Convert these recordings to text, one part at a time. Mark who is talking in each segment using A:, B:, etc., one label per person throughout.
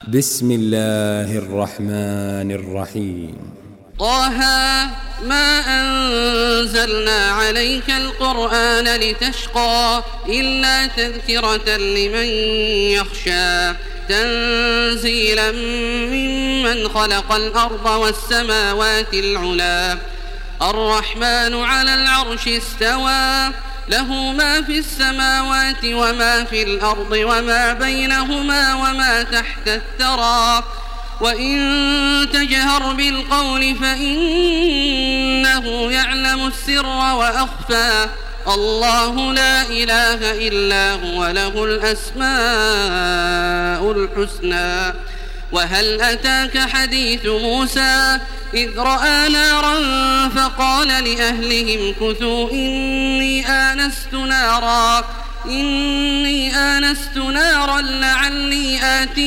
A: بسم الله الرحمن الرحيم.
B: طه ما أنزلنا عليك القرآن لتشقى إلا تذكرة لمن يخشى تنزيلا ممن خلق الأرض والسماوات العلى الرحمن على العرش استوى له ما في السماوات وما في الأرض وما بينهما وما تحت الثرى وإن تجهر بالقول فإنه يعلم السر وأخفى الله لا إله إلا هو له الأسماء الحسنى. وهل أتاك حديث موسى إذ رأى نارا فقال لأهلهم كثوا إني آنست نارا لعلي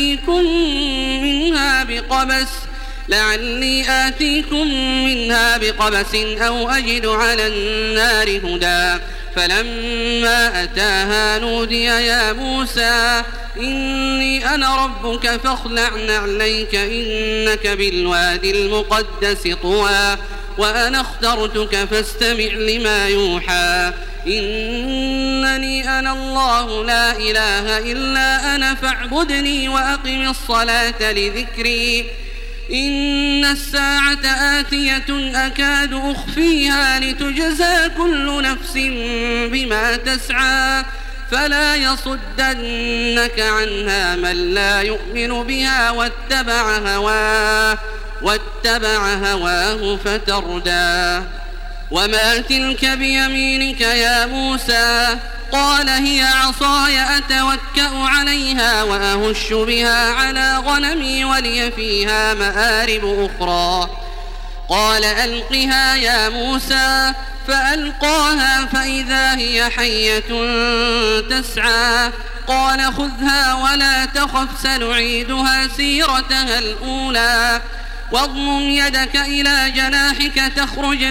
B: آتيكم منها بقبس أو أجد على النار هدى فلما أتاها نودي يا موسى إني أنا ربك فاخلع نعليك إنك بالوادي المقدس طوى وأنا اخترتك فاستمع لما يوحى إنني أنا الله لا إله إلا أنا فاعبدني وأقم الصلاة لذكري إن الساعة آتية أكاد أخفيها لتجزى كل نفس بما تسعى فلا يصدنك عنها من لا يؤمن بها واتبع هواه فتردى. وما تلك بيمينك يا موسى قال هي عصاي أتوكأ عليها وأهش بها على غنمي ولي فيها مآرب أخرى قال ألقها يا موسى فألقاها فإذا هي حية تسعى قال خذها ولا تخف سنعيدها سيرتها الأولى واضمم يدك إلى جناحك تخرج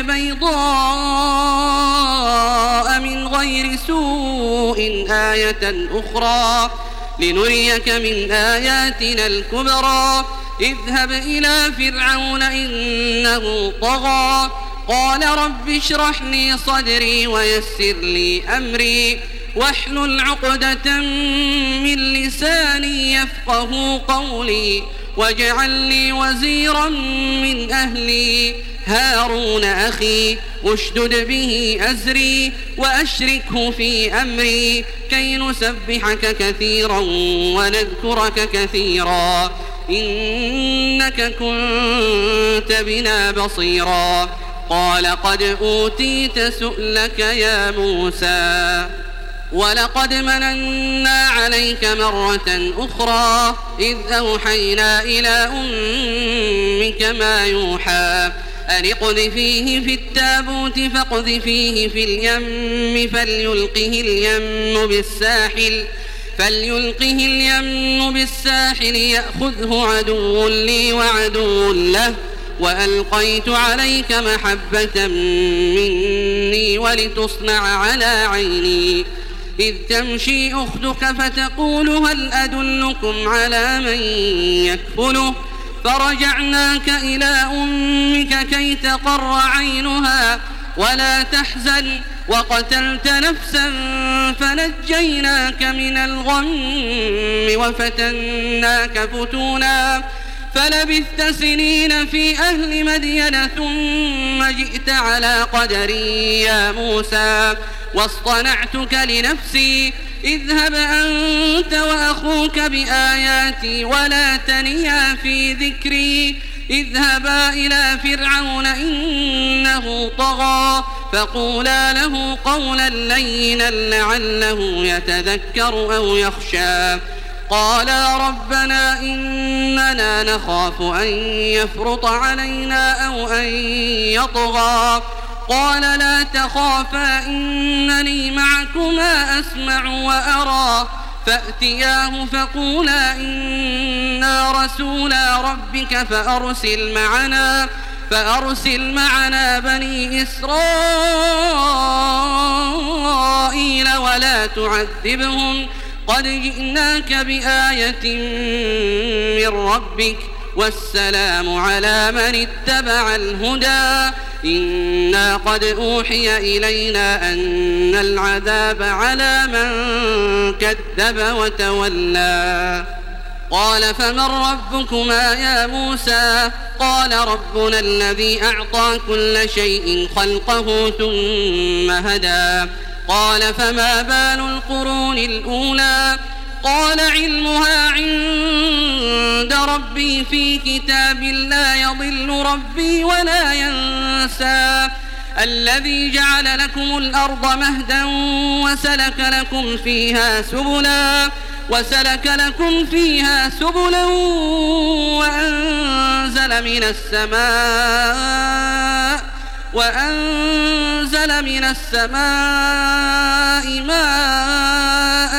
B: بيضاء من غير سوء آية أخرى لنريك من آياتنا الكبرى اذهب إلى فرعون إنه طغى قال رب اشرح لي صدري ويسر لي أمري واحلل عقدة من لساني يفقه قولي واجعل لي وزيرا من أهلي هارون أخي اشدد به أزري وأشركه في أمري كي نسبحك كثيرا ونذكرك كثيرا إنك كنت بنا بصيرا قال قد أوتيت سؤلك يا موسى ولقد مننا عليك مرة أخرى إذ أوحينا إلى أمك ما يوحى أن اقذفيه في التابوت فاقذفيه في اليم فليلقه اليم بالساحل يأخذه عدو لي وعدو له وألقيت عليك محبة مني ولتصنع على عيني إذ تمشي أختك فتقول هل أدلكم على من يكفله فرجعناك إلى أمك كي تقر عينها ولا تحزن وقتلت نفسا فنجيناك من الغم وفتناك فتونا فلبثت سنين في أهل مدين ثم جئت على قدري يا موسى واصطنعتك لنفسي اذهب أنت وأخوك بآياتي ولا تنيا في ذكري اذهبا إلى فرعون إنه طغى فقولا له قولا لينا لعله يتذكر أو يخشى قالا ربنا إننا نخاف أن يفرط علينا أو أن يطغى قال لا تخافا إنني معكما أسمع وأرى فأتياه فقولا إنا رسولا ربك فأرسل معنا بني إسرائيل ولا تعذبهم قد جئناك بآية من ربك والسلام على من اتبع الهدى إنا قد أوحي إلينا أن العذاب على من كذب وتولى قال فمن ربكما يا موسى قال ربنا الذي أعطى كل شيء خلقه ثم هدى قال فما بال القرون الأولى قال علمها عند ربي في كتاب لا يضل ربي ولا ينسى الذي جعل لكم الأرض مهدا وسلك لكم فيها سبلا وأنزل من السماء ماء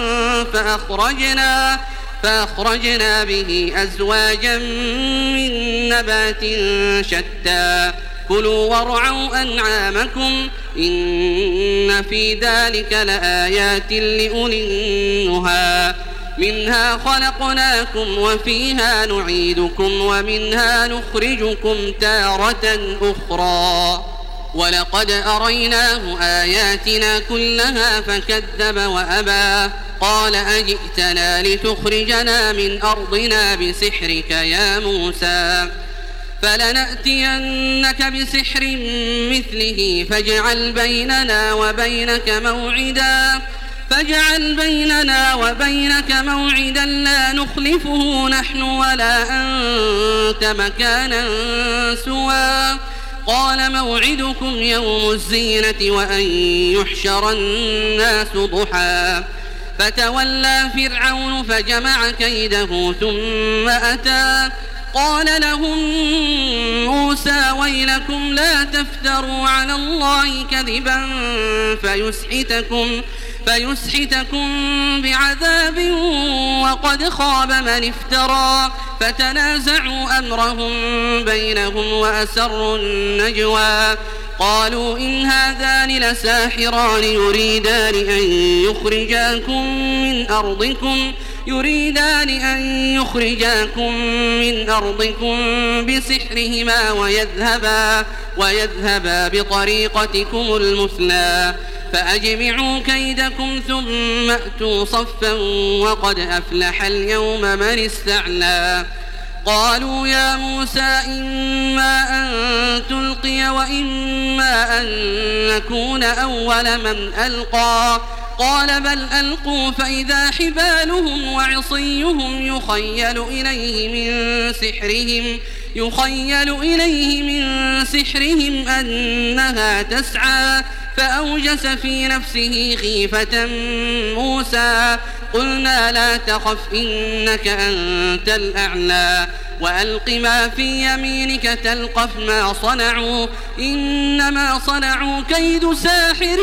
B: فأخرجنا به أزواجا من نبات شتى كلوا وارعوا أنعامكم إن في ذلك لآيات لأولي النهى منها خلقناكم وفيها نعيدكم ومنها نخرجكم تارة أخرى ولقد أريناه آياتنا كلها فكذب وأبى قال أجئتنا لتخرجنا من أرضنا بسحرك يا موسى فلنأتينك بسحر مثله فاجعل بيننا وبينك موعدا لا نخلفه نحن ولا أنت مكانا سوى قال موعدكم يوم الزينة وأن يحشر الناس ضحى فتولى فرعون فجمع كيده ثم أتى قال لهم موسى ويلكم لا تفتروا على الله كذبا فيسحتكم بعذاب وقد خاب من افترى فتنازعوا أمرهم بينهم وأسروا النجوى قالوا إن هذان لساحران يريدان أن يخرجاكم من أرضكم بسحرهما ويذهبا بطريقتكم المثلى فأجمعوا كيدكم ثم أتوا صفا وقد أفلح اليوم من استعلى قالوا يا موسى إما أن تلقي وإما أن نكون أول من ألقى قال بل ألقوا فإذا حبالهم وعصيهم يخيل إليه من سحرهم أنها تسعى فأوجس في نفسه خيفة موسى قلنا لا تخف إنك أنت الأعلى وألق ما في يمينك تلقف ما صنعوا إنما صنعوا كيد ساحر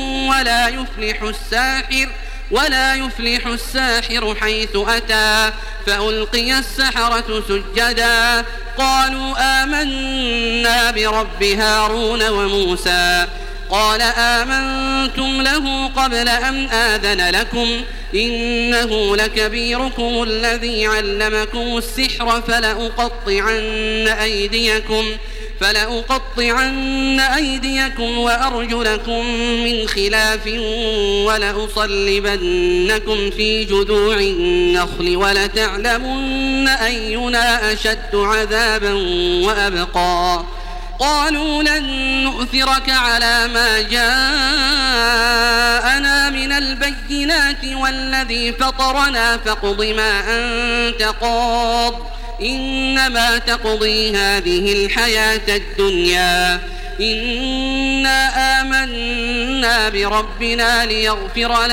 B: ولا يفلح الساحر حيث أتى فألقي السحرة سجدا قالوا آمنا برب هارون وموسى قال آمنتم له قبل أن آذن لكم إنه لكبيركم الذي علمكم السحر فلأقطعن أيديكم وأرجلكم من خلاف ولأصلبنكم في جذوع النخل ولتعلمن أينا أشد عذابا وأبقى قالوا لن نؤثرك على ما جاءنا من البينات والذي فطرنا فاقض ما أنت قاض إنما تقضي هذه الحياة الدنيا إنا آمنا بربنا ليغفر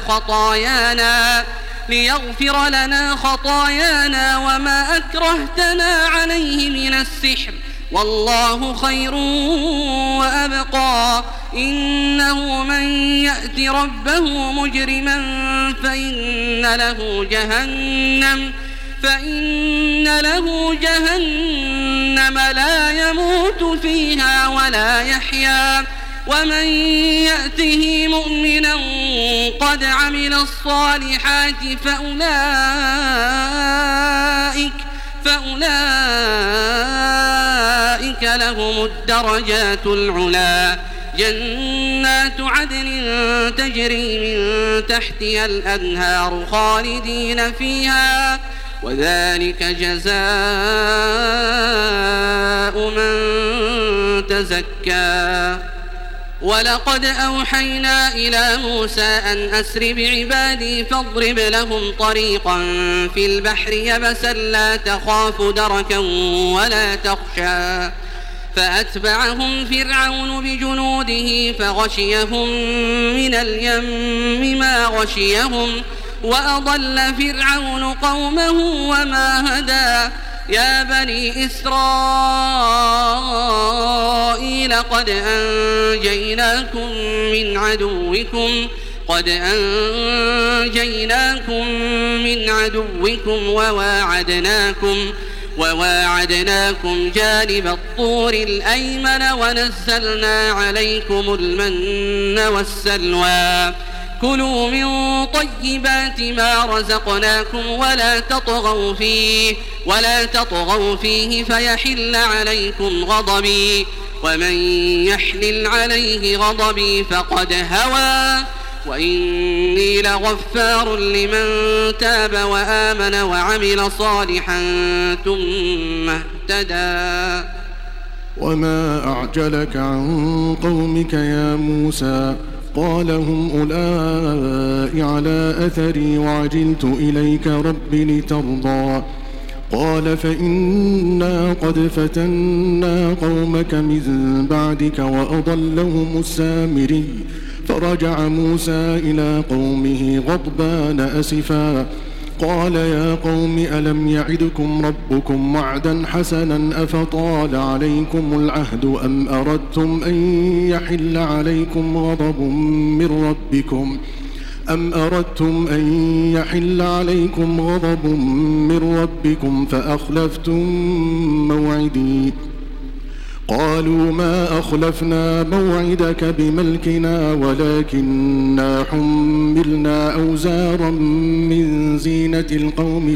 B: لنا خطايانا وما أكرهتنا عليه من السحر والله خير وأبقى إنه من يأت ربه مجرما فإن له جهنم لا يموت فيها ولا يحيا ومن يأته مؤمنا قد عمل الصالحات فأولئك لهم الدرجات العلى جنات عدن تجري من تحتها الأنهار خالدين فيها وذلك جزاء من تزكى. ولقد أوحينا إلى موسى أن أسر بعبادي فاضرب لهم طريقا في البحر يبسا لا تخاف دركا ولا تخشى فأتبعهم فرعون بجنوده فغشيهم من اليم ما غشيهم وأضل فرعون قومه وما هدى. يا بني إسرائيل قد أنجيناكم من عدوكم وواعدناكم جانب الطور الأيمن ونزلنا عليكم المن والسلوى. كلوا من طيبات ما رزقناكم ولا تطغوا فيه فيحل عليكم غضبي ومن يحلل عليه غضبي فقد هوى وإني لغفار لمن تاب وآمن وعمل صالحا ثم اهتدى.
C: وما أعجلك عن قومك يا موسى؟ قال هم أولئك على أثري وعجلت إليك رب لترضى. قال فإنا قد فتنا قومك من بعدك وأضلهم السامري. فرجع موسى إلى قومه غضبان أسفا قال يا قوم ألم يعدكم ربكم وعدا حسنا أفطال عليكم العهد أم أردتم أن يحل عليكم غضب من ربكم فأخلفتم موعدي. قالوا ما أخلفنا موعدك بملكنا ولكننا حملنا أوزارا من زينة القوم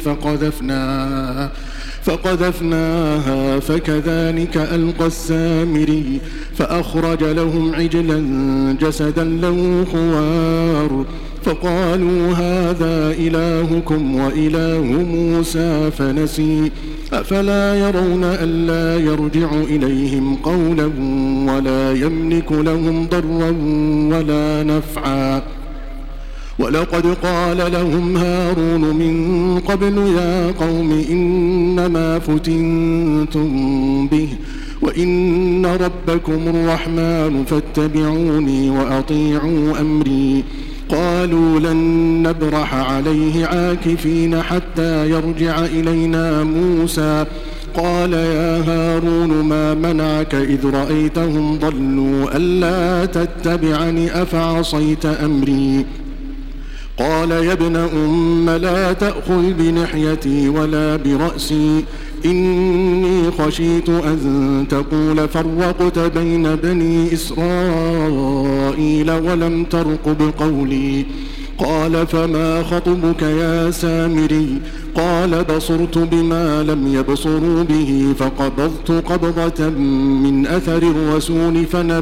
C: فقذفناها فكذلك ألقى السامري فأخرج لهم عجلا جسدا له خوار فقالوا هذا إلهكم وإله موسى فنسي. أفلا يرون ألا يرجع إليهم قولا ولا يملك لهم ضرا ولا نفعا. ولقد قال لهم هارون من قبل يا قوم إنما فتنتم به وإن ربكم الرحمن فاتبعوني وأطيعوا أمري. قالوا لن نبرح عليه عاكفين حتى يرجع إلينا موسى. قال يا هارون ما منعك إذ رأيتهم ضلوا ألا تتبعني أفعصيت أمري. قال يا ابن أم لا تأخذ بلحيتي ولا برأسي إني خشيت أن تقول فرقت بين بني إسرائيل ولم ترقب قولي. قال فما خطبك يا سامري؟ قال بصرت بما لم يبصروا به فقبضت قبضة من أثر الرسول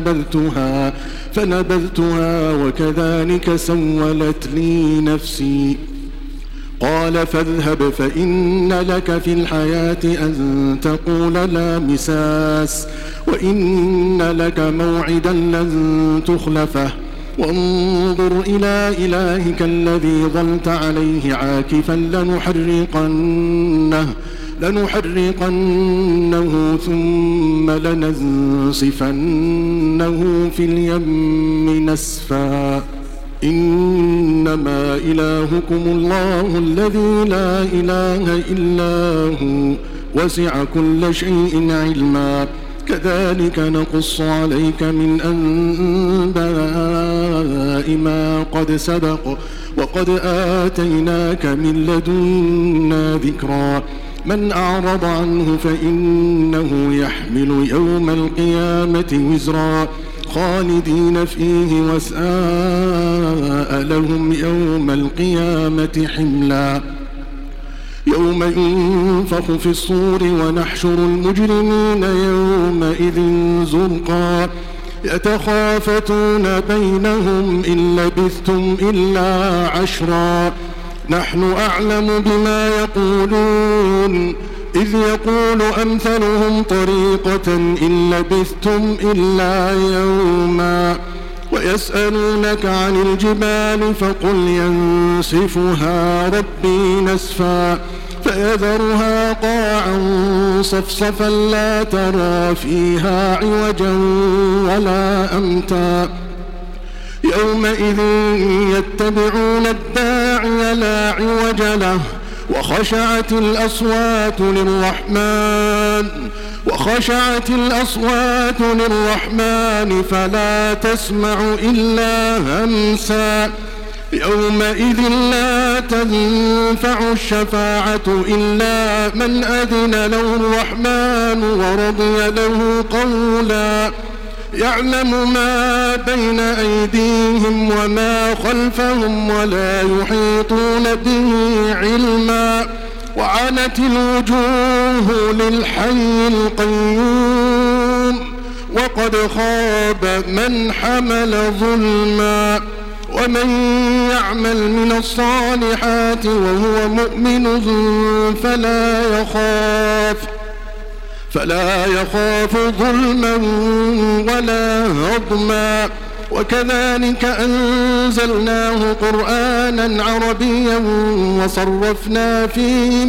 C: فنبذتها وكذلك سولت لي نفسي. قال فاذهب فإن لك في الحياة أن تقول لا مساس وإن لك موعدا لن تخلفه وانظر إلى إلهك الذي ظلت عليه عاكفا لنحرقنه ثم لننسفنه في اليم نسفا. إنما إلهكم الله الذي لا إله إلا هو وسع كل شيء علما. كذلك نقص عليك من أنباء ما قد سبق وقد آتيناك من لدنا ذكرا. من أعرض عنه فإنه يحمل يوم القيامة وزرا خالدين فيه وساء لهم يوم القيامة حملا يوم ينفخ في الصور ونحشر المجرمين يومئذ زرقا يتخافتون بينهم إن لبثتم إلا عشرا نحن أعلم بما يقولون إذ يقول أمثلهم طريقة إن لبثتم إلا يوما ويسألونك عن الجبال فقل ينسفها ربي نسفا فيذرها قاعا صفصفا لا ترى فيها عوجا ولا أمتا يومئذ يتبعون الداعي لا عوج له وخشعت الأصوات للرحمن فلا تسمع إلا همسا يومئذ لا تنفع الشفاعة إلا من أذن له الرحمن ورضي له قولا يعلم ما بين أيديهم وما خلفهم ولا يحيطون به علما وعنت الوجوه للحي القيوم وقد خاب من حمل ظلما ومن يعمل من الصالحات وهو مؤمن فلا يخاف ظلما ولا هضما وكذلك أنزلناه قرآنا عربيا وصرفنا فيه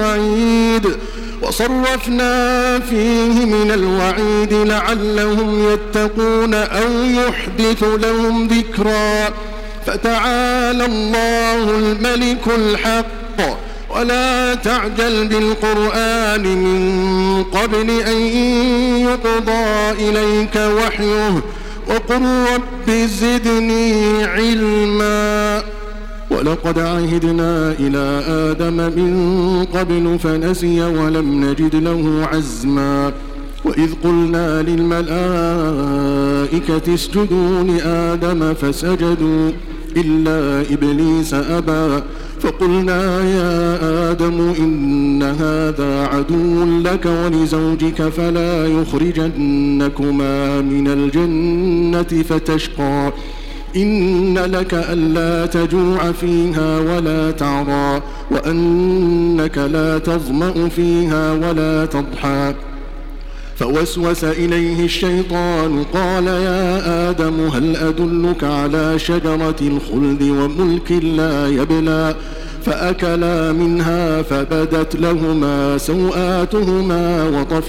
C: من الوعيد لعلهم يتقون أو يحدث لهم ذكرا فتعالى الله الملك الحق ولا تعجل بالقرآن من قبل أن يقضى إليك وحيه وقل رب زدني علما ولقد عهدنا إلى آدم من قبل فنسي ولم نجد له عزما وإذ قلنا للملائكة اسجدوا لآدم فسجدوا إلا إبليس أبى فقلنا يا آدم إن هذا عدو لك ولزوجك فلا يخرجنكما من الجنة فتشقى إن لك ألا تجوع فيها ولا تعرى وأنك لا تظمأ فيها ولا تضحى فوسوس إليه الشيطان قال يا آدم هل أدلك على شجرة الخلد وملك لا يبلى فأكلا منها فبدت لهما سوآتهما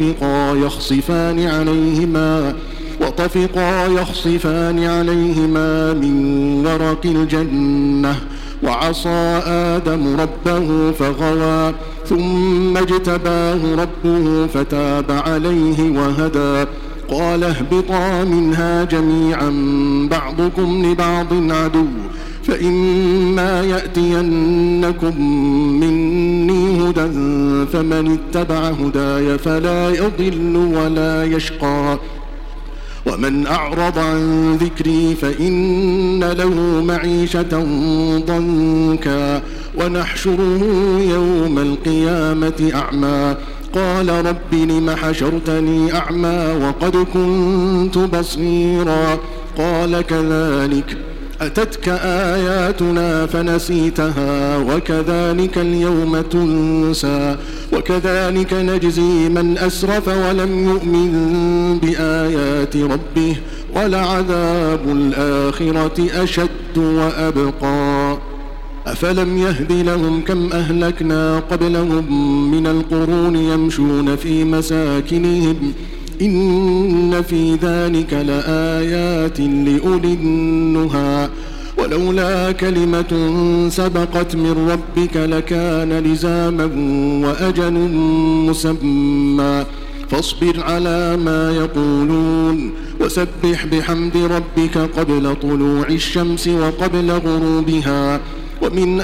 C: وطفقا يخصفان عليهما من ورق الجنة وعصى آدم ربه فغوى ثم اجتباه ربه فتاب عليه وهدى قال اهبطا منها جميعا بعضكم لبعض عدو فإما يأتينكم مني هدى فمن اتبع هداي فلا يضل ولا يشقى ومن أعرض عن ذكري فإن له معيشة ضنكا ونحشره يوم القيامة أعمى قال رب لم حشرتني أعمى وقد كنت بصيرا قال كذلك أتتك آياتنا فنسيتها وكذلك اليوم تنسى وكذلك نجزي من أسرف ولم يؤمن بآيات ربه ولعذاب الآخرة أشد وأبقى أفلم يهد لهم كم أهلكنا قبلهم من القرون يمشون في مساكنهم إن في ذلك لآيات لأولي النهى ولولا كلمة سبقت من ربك لكان لزاما وأجل مسمى فاصبر على ما يقولون وسبح بحمد ربك قبل طلوع الشمس وقبل غروبها ومن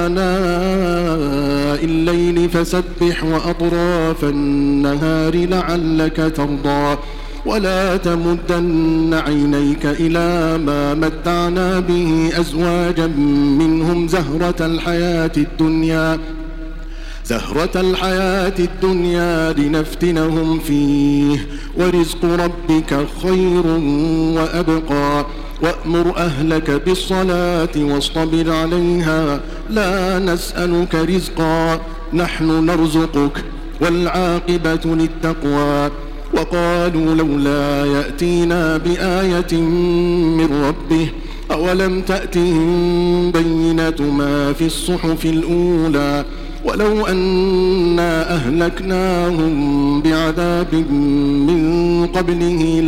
C: آناء الليل فسبح وأطراف النهار لعلك ترضى ولا تمدن عينيك إلى ما متعنا به أزواجا منهم زهرة الحياة الدنيا لنفتنهم فيه ورزق ربك خير وأبقى وأمر أهلك بالصلاة واصطبر عليها لا نسألك رزقا نحن نرزقك والعاقبة للتقوى وقالوا لولا يأتينا بآية من ربه أولم تأتهم بينة ما في الصحف الأولى ولو أنا أهلكناهم بعذاب من قبله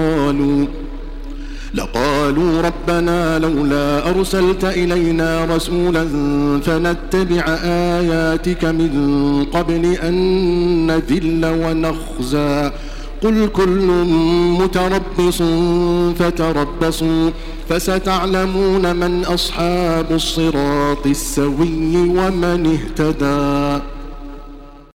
C: لقالوا ربنا لولا أرسلت إلينا رسولا فنتبع آياتك من قبل أن نذل ونخزى قل كل متربص فتربصوا فستعلمون من أصحاب الصراط السوي ومن اهتدى.